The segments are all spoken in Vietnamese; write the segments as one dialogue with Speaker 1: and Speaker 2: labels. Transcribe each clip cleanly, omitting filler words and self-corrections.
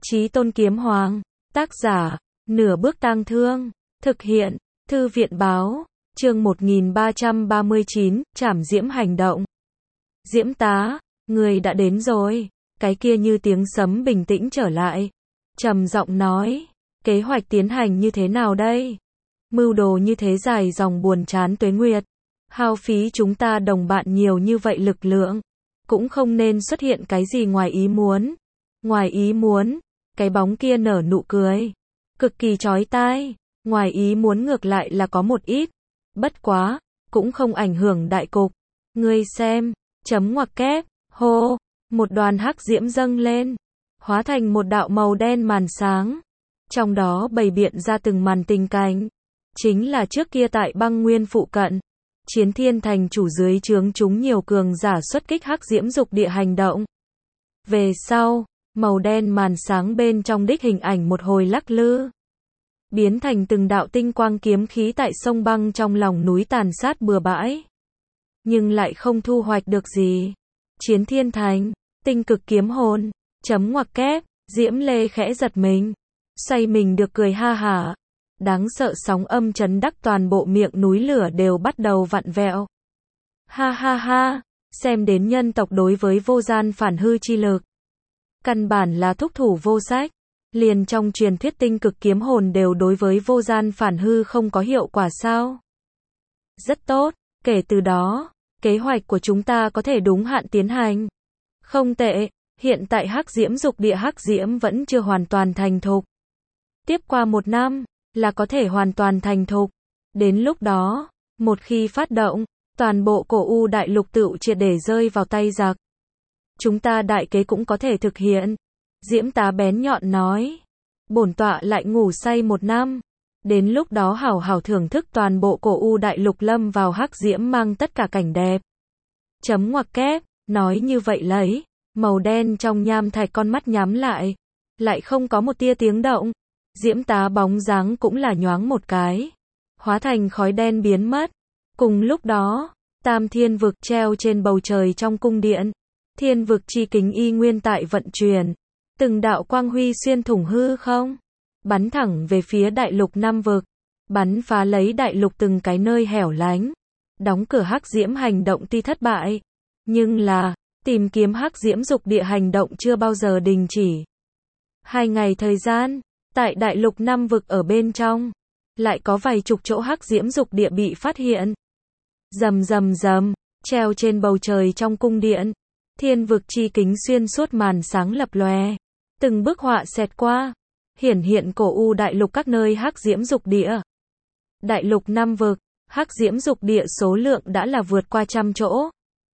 Speaker 1: Chí Tôn Kiếm Hoàng, tác giả, Nửa Bước Tang Thương, thực hiện, Thư viện báo, chương 1339, Trảm Diễm hành động. Diễm tá, người đã đến rồi, cái kia như tiếng sấm bình tĩnh trở lại. Trầm giọng nói, kế hoạch tiến hành như thế nào đây? Mưu đồ như thế dài dòng buồn chán tuế nguyệt, hao phí chúng ta đồng bạn nhiều như vậy lực lượng, cũng không nên xuất hiện cái gì ngoài ý muốn. Ngoài ý muốn, cái bóng kia nở nụ cười, cực kỳ chói tai, ngoài ý muốn ngược lại là có một ít, bất quá, cũng không ảnh hưởng đại cục. Ngươi xem, chấm ngoặc kép, hô, một đoàn hắc diễm dâng lên, hóa thành một đạo màu đen màn sáng, trong đó bày biện ra từng màn tình cảnh, chính là trước kia tại băng nguyên phụ cận, Chiến Thiên thành chủ dưới trướng chúng nhiều cường giả xuất kích hắc diễm dục địa hành động. Về sau, màu đen màn sáng bên trong đích hình ảnh một hồi lắc lư, biến thành từng đạo tinh quang kiếm khí tại sông băng trong lòng núi tàn sát bừa bãi, nhưng lại không thu hoạch được gì. Chiến Thiên thành, tinh cực kiếm hồn, chấm ngoặc kép, Diễm Lê khẽ giật mình, xoay mình được cười ha hả. Đáng sợ sóng âm chấn đắc toàn bộ miệng núi lửa đều bắt đầu vặn vẹo. Ha ha ha, xem đến nhân tộc đối với vô gian phản hư chi lực, căn bản là thúc thủ vô sách, liền trong truyền thuyết tinh cực kiếm hồn đều đối với vô gian phản hư không có hiệu quả sao? Rất tốt, kể từ đó, kế hoạch của chúng ta có thể đúng hạn tiến hành. Không tệ, hiện tại hắc diễm dục địa hắc diễm vẫn chưa hoàn toàn thành thục. Tiếp qua 1 năm, là có thể hoàn toàn thành thục. Đến lúc đó, một khi phát động, toàn bộ cổ u đại lục tựu triệt để rơi vào tay giặc. Chúng ta đại kế cũng có thể thực hiện. Diễm tá bén nhọn nói. Bổn tọa lại ngủ say 1 năm. Đến lúc đó hảo hảo thưởng thức toàn bộ cổ u đại lục lâm vào hắc diễm mang tất cả cảnh đẹp. Chấm ngoặc kép, nói như vậy lấy, màu đen trong nham thạch con mắt nhắm lại không có một tia tiếng động. Diễm tá bóng dáng cũng là nhoáng một cái, hóa thành khói đen biến mất. Cùng lúc đó, Tam Thiên vực treo trên bầu trời trong cung điện, Thiên vực chi kính y nguyên tại vận chuyển, từng đạo quang huy xuyên thủng hư không, bắn thẳng về phía đại lục 5 vực, bắn phá lấy đại lục từng cái nơi hẻo lánh. Đóng cửa hắc diễm hành động tuy thất bại, nhưng là tìm kiếm hắc diễm dục địa hành động chưa bao giờ đình chỉ. 2 ngày thời gian, tại đại lục 5 vực ở bên trong, lại có vài chục chỗ hắc diễm dục địa bị phát hiện. Rầm rầm rầm, treo trên bầu trời trong cung điện, Thiên vực chi kính xuyên suốt màn sáng lập lòe, từng bức họa xẹt qua, hiển hiện cổ u đại lục các nơi hắc diễm dục địa. Đại lục 5 vực, hắc diễm dục địa số lượng đã là vượt qua 100 chỗ.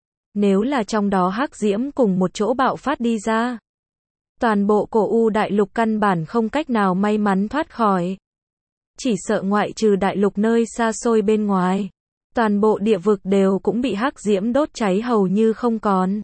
Speaker 1: Nếu là trong đó hắc diễm cùng một chỗ bạo phát đi ra, toàn bộ cổ u đại lục căn bản không cách nào may mắn thoát khỏi. Chỉ sợ ngoại trừ đại lục nơi xa xôi bên ngoài, toàn bộ địa vực đều cũng bị hắc diễm đốt cháy hầu như không còn.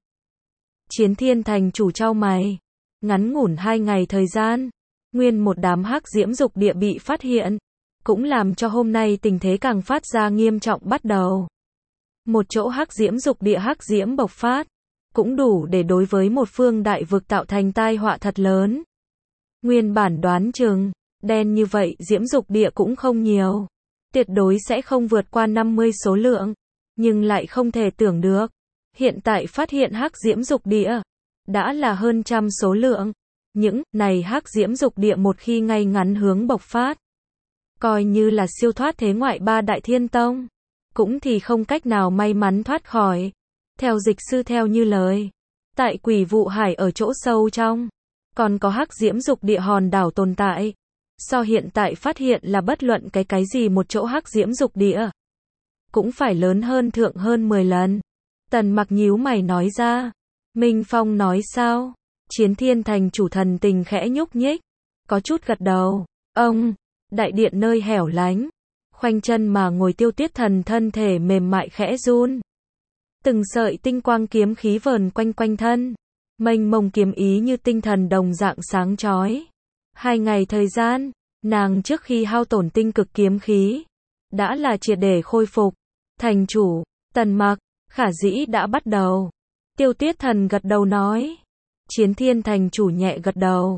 Speaker 1: Chiến Thiên thành chủ chau mày, ngắn ngủn 2 ngày thời gian, nguyên một đám hắc diễm dục địa bị phát hiện, cũng làm cho hôm nay tình thế càng phát ra nghiêm trọng bắt đầu. Một chỗ hắc diễm dục địa hắc diễm bộc phát, cũng đủ để đối với một phương đại vực tạo thành tai họa thật lớn. Nguyên bản đoán chừng, đen như vậy diễm dục địa cũng không nhiều, tuyệt đối sẽ không vượt qua 50 số lượng, nhưng lại không thể tưởng được, hiện tại phát hiện hắc diễm dục địa, đã là hơn 100 số lượng. Những này hắc diễm dục địa một khi ngay ngắn hướng bộc phát, coi như là siêu thoát thế ngoại 3 đại thiên tông, cũng thì không cách nào may mắn thoát khỏi. Theo dịch sư theo như lời, tại Quỷ Vụ Hải ở chỗ sâu trong, còn có hắc diễm dục địa hòn đảo tồn tại. So hiện tại phát hiện là bất luận cái gì một chỗ hắc diễm dục địa, cũng phải lớn hơn thượng hơn 10 lần. Tần Mặc nhíu mày nói ra. Minh Phong nói sao? Chiến Thiên thành chủ thần tình khẽ nhúc nhích, có chút gật đầu. Ông, đại điện nơi hẻo lánh, khoanh chân mà ngồi Tiêu Tuyết thần thân thể mềm mại khẽ run. Từng sợi tinh quang kiếm khí vờn quanh quanh thân, mênh mông kiếm ý như tinh thần đồng dạng sáng chói. 2 ngày thời gian, nàng trước khi hao tổn tinh cực kiếm khí, đã là triệt để khôi phục. Thành chủ, Tần Mặc, khả dĩ đã bắt đầu. Tiêu Tuyết thần gật đầu nói. Chiến Thiên thành chủ nhẹ gật đầu.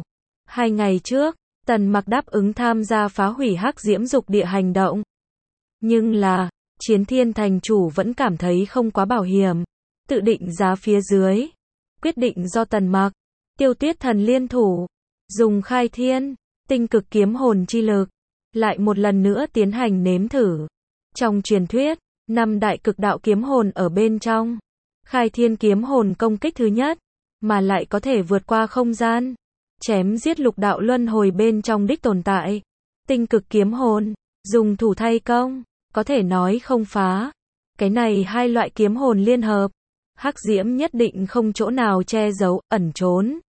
Speaker 1: 2 ngày trước, Tần Mặc đáp ứng tham gia phá hủy Hắc Diễm Dục Địa hành động. Nhưng là, Chiến Thiên thành chủ vẫn cảm thấy không quá bảo hiểm, tự định giá phía dưới. Quyết định do Tần Mặc, Tiêu Tuyết Thần liên thủ, dùng Khai Thiên, Tinh Cực Kiếm Hồn chi lực, lại một lần nữa tiến hành nếm thử. Trong truyền thuyết, 5 đại cực đạo kiếm hồn ở bên trong. Khai Thiên kiếm hồn công kích thứ nhất, mà lại có thể vượt qua không gian, chém giết lục đạo luân hồi bên trong đích tồn tại. Tinh Cực kiếm hồn, dùng thủ thay công, có thể nói không phá. Cái này hai loại kiếm hồn liên hợp, Hắc Diễm nhất định không chỗ nào che giấu, ẩn trốn,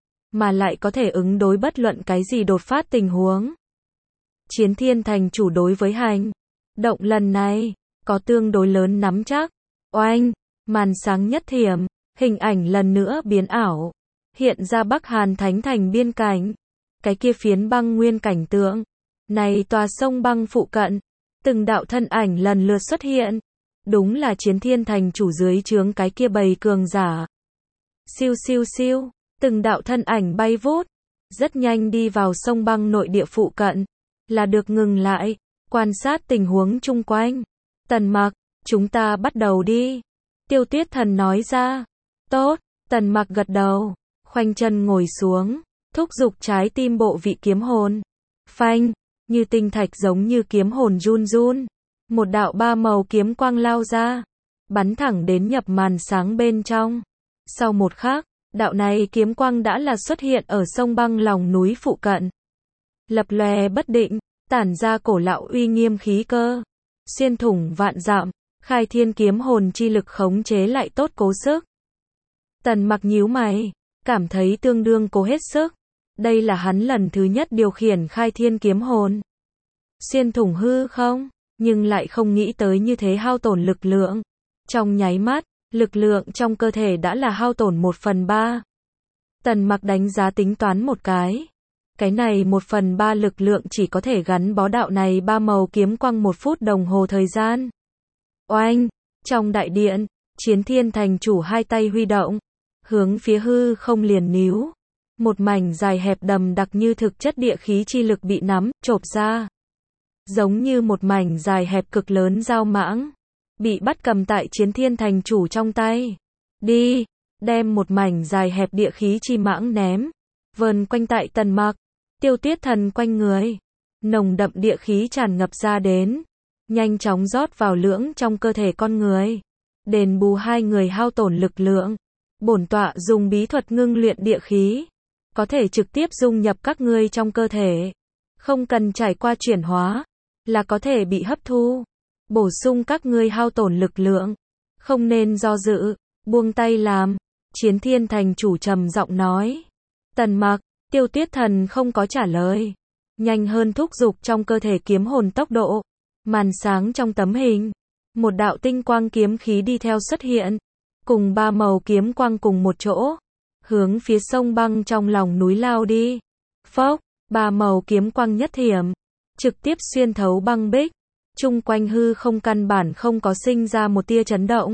Speaker 1: mà lại có thể ứng đối bất luận cái gì đột phát tình huống. Chiến Thiên thành chủ đối với hành động lần này, có tương đối lớn nắm chắc. Oanh, màn sáng nhất thiểm, hình ảnh lần nữa biến ảo, hiện ra Bắc Hàn Thánh Thành biên cảnh. Cái kia phiến băng nguyên cảnh tượng, này tòa sông băng phụ cận, từng đạo thân ảnh lần lượt xuất hiện. Đúng là Chiến Thiên thành chủ dưới trướng cái kia bầy cường giả. Siêu siêu siêu, từng đạo thân ảnh bay vút, rất nhanh đi vào sông băng nội địa phụ cận, là được ngừng lại, quan sát tình huống chung quanh. Tần Mặc, chúng ta bắt đầu đi. Tiêu Tuyết Thần nói ra. Tốt, Tần Mặc gật đầu, khoanh chân ngồi xuống, thúc giục trái tim bộ vị kiếm hồn. Phanh, như tinh thạch giống như kiếm hồn run run. Một đạo ba màu kiếm quang lao ra, bắn thẳng đến nhập màn sáng bên trong. Sau một khắc, đạo này kiếm quang đã là xuất hiện ở sông băng lòng núi phụ cận. Lập lòe bất định, tản ra cổ lão uy nghiêm khí cơ, xuyên thủng vạn dặm. Khai Thiên kiếm hồn chi lực khống chế lại tốt cố sức. Tần Mặc nhíu mày, cảm thấy tương đương cố hết sức. Đây là hắn lần thứ nhất điều khiển Khai Thiên kiếm hồn. Xuyên thủng hư không, nhưng lại không nghĩ tới như thế hao tổn lực lượng. Trong nháy mắt, lực lượng trong cơ thể đã là hao tổn 1/3. Tần Mặc đánh giá tính toán một cái. Cái này 1/3 lực lượng chỉ có thể gắn bó đạo này ba màu kiếm quang 1 phút đồng hồ thời gian. Oanh, trong đại điện, Chiến Thiên thành chủ hai tay huy động, hướng phía hư không liền níu. Một mảnh dài hẹp đầm đặc như thực chất địa khí chi lực bị nắm, chộp ra. Giống như một mảnh dài hẹp cực lớn dao mãng, bị bắt cầm tại Chiến Thiên thành chủ trong tay. Đi, đem một mảnh dài hẹp địa khí chi mãng ném, vờn quanh tại Tần Mặc, Tiêu Tuyết Thần quanh người. Nồng đậm địa khí tràn ngập ra đến, nhanh chóng rót vào lưỡng trong cơ thể con người, đền bù hai người hao tổn lực lượng. Bổn tọa dùng bí thuật ngưng luyện địa khí, có thể trực tiếp dung nhập các ngươi trong cơ thể, không cần trải qua chuyển hóa, là có thể bị hấp thu, bổ sung các ngươi hao tổn lực lượng. Không nên do dự, buông tay làm. Chiến Thiên thành chủ trầm giọng nói. Tần Mặc, Tiêu Tuyết Thần không có trả lời, nhanh hơn thúc giục trong cơ thể kiếm hồn tốc độ. Màn sáng trong tấm hình, một đạo tinh quang kiếm khí đi theo xuất hiện, cùng ba màu kiếm quang cùng một chỗ, hướng phía sông băng trong lòng núi lao đi. Phốc, ba màu kiếm quang nhất thiểm, trực tiếp xuyên thấu băng bích, chung quanh hư không căn bản không có sinh ra một tia chấn động.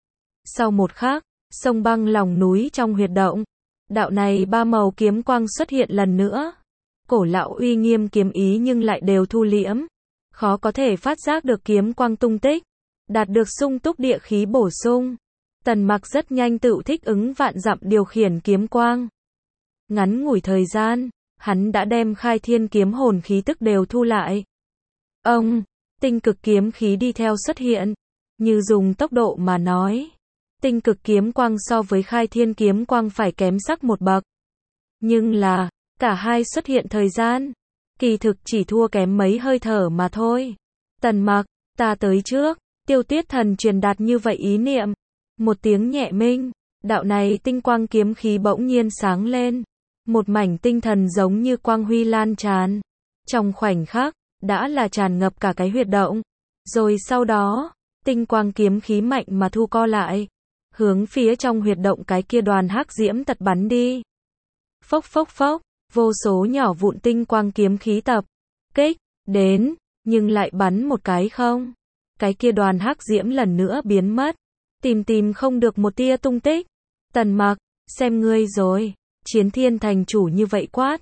Speaker 1: Sau một khắc, sông băng lòng núi trong huyệt động, đạo này ba màu kiếm quang xuất hiện lần nữa. Cổ lão uy nghiêm kiếm ý nhưng lại đều thu liễm, khó có thể phát giác được kiếm quang tung tích, đạt được sung túc địa khí bổ sung. Tần Mặc rất nhanh tự thích ứng vạn dặm điều khiển kiếm quang. Ngắn ngủi thời gian, hắn đã đem Khai Thiên kiếm hồn khí tức đều thu lại. Ông, tinh cực kiếm khí đi theo xuất hiện, như dùng tốc độ mà nói, tinh cực kiếm quang so với Khai Thiên kiếm quang phải kém sắc một bậc. Nhưng là, cả hai xuất hiện thời gian, kỳ thực chỉ thua kém mấy hơi thở mà thôi. Tần Mặc, ta tới trước. Tiêu Tuyết Thần truyền đạt như vậy ý niệm. Một tiếng nhẹ minh, đạo này tinh quang kiếm khí bỗng nhiên sáng lên. Một mảnh tinh thần giống như quang huy lan tràn. Trong khoảnh khắc, đã là tràn ngập cả cái huyệt động. Rồi sau đó, tinh quang kiếm khí mạnh mà thu co lại, hướng phía trong huyệt động cái kia đoàn hắc diễm tật bắn đi. Phốc phốc phốc, vô số nhỏ vụn tinh quang kiếm khí tập kích đến, nhưng lại bắn một cái không. Cái kia đoàn hắc diễm lần nữa biến mất, tìm không được một tia tung tích. Tần Mặc, xem ngươi rồi. Chiến Thiên thành chủ như vậy quát,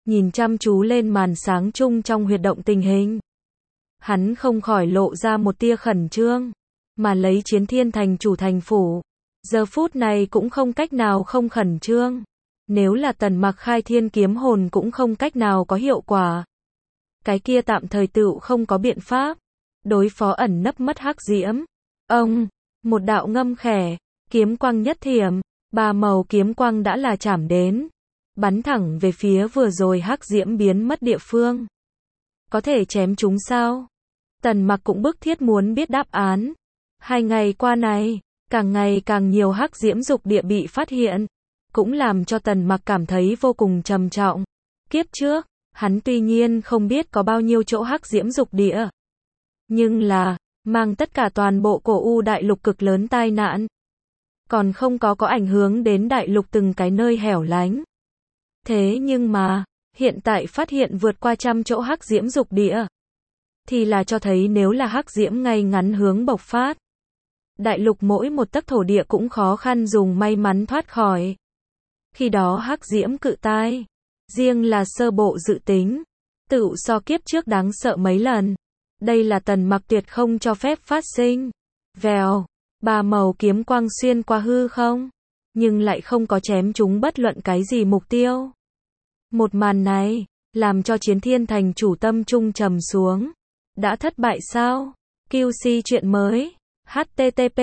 Speaker 1: nhìn chăm chú lên màn sáng chung trong huyệt động tình hình. Hắn không khỏi lộ ra một tia khẩn trương, mà lấy Chiến Thiên thành chủ thành phủ. Giờ phút này cũng không cách nào không khẩn trương. Nếu là Tần Mặc khai thiên kiếm hồn cũng không cách nào có hiệu quả. Cái kia tạm thời tựu không có biện pháp. Đối phó ẩn nấp mất hắc diễm. Ông, một đạo ngâm khẽ, kiếm quang nhất thiểm, 3 màu kiếm quang đã là chạm đến. Bắn thẳng về phía vừa rồi hắc diễm biến mất địa phương. Có thể chém chúng sao? Tần Mặc cũng bức thiết muốn biết đáp án. 2 ngày qua này, càng ngày càng nhiều hắc diễm dục địa bị phát hiện, cũng làm cho Tần Mặc cảm thấy vô cùng trầm trọng. Kiếp trước, hắn tuy nhiên không biết có bao nhiêu chỗ hắc diễm dục địa, nhưng là, mang tất cả toàn bộ cổ u đại lục cực lớn tai nạn. Còn không có ảnh hưởng đến đại lục từng cái nơi hẻo lánh. Thế nhưng mà, hiện tại phát hiện vượt qua 100 chỗ hắc diễm dục địa, thì là cho thấy nếu là hắc diễm ngay ngắn hướng bộc phát, đại lục mỗi một tấc thổ địa cũng khó khăn dùng may mắn thoát khỏi. Khi đó hắc diễm cự tai, riêng là sơ bộ dự tính, tựu so kiếp trước đáng sợ mấy lần. Đây là Tần Mặc tuyệt không cho phép phát sinh. Vèo, 3 màu kiếm quang xuyên qua hư không, nhưng lại không có chém chúng bất luận cái gì mục tiêu. Một màn này, làm cho Chiến Thiên thành chủ tâm trung trầm xuống. Đã thất bại sao? QC chuyện mới. http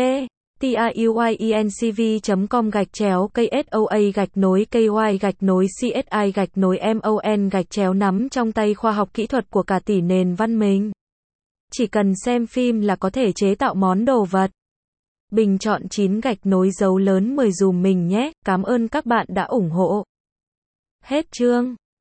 Speaker 1: tiuyencv.com/KSOA-KY-CSI-MON nắm trong tay khoa học kỹ thuật của cả tỷ nền văn minh. Chỉ cần xem phim là có thể chế tạo món đồ vật. Bình chọn 9 dấu lớn 10 dùm mình nhé. Cảm ơn các bạn đã ủng hộ. Hết chương.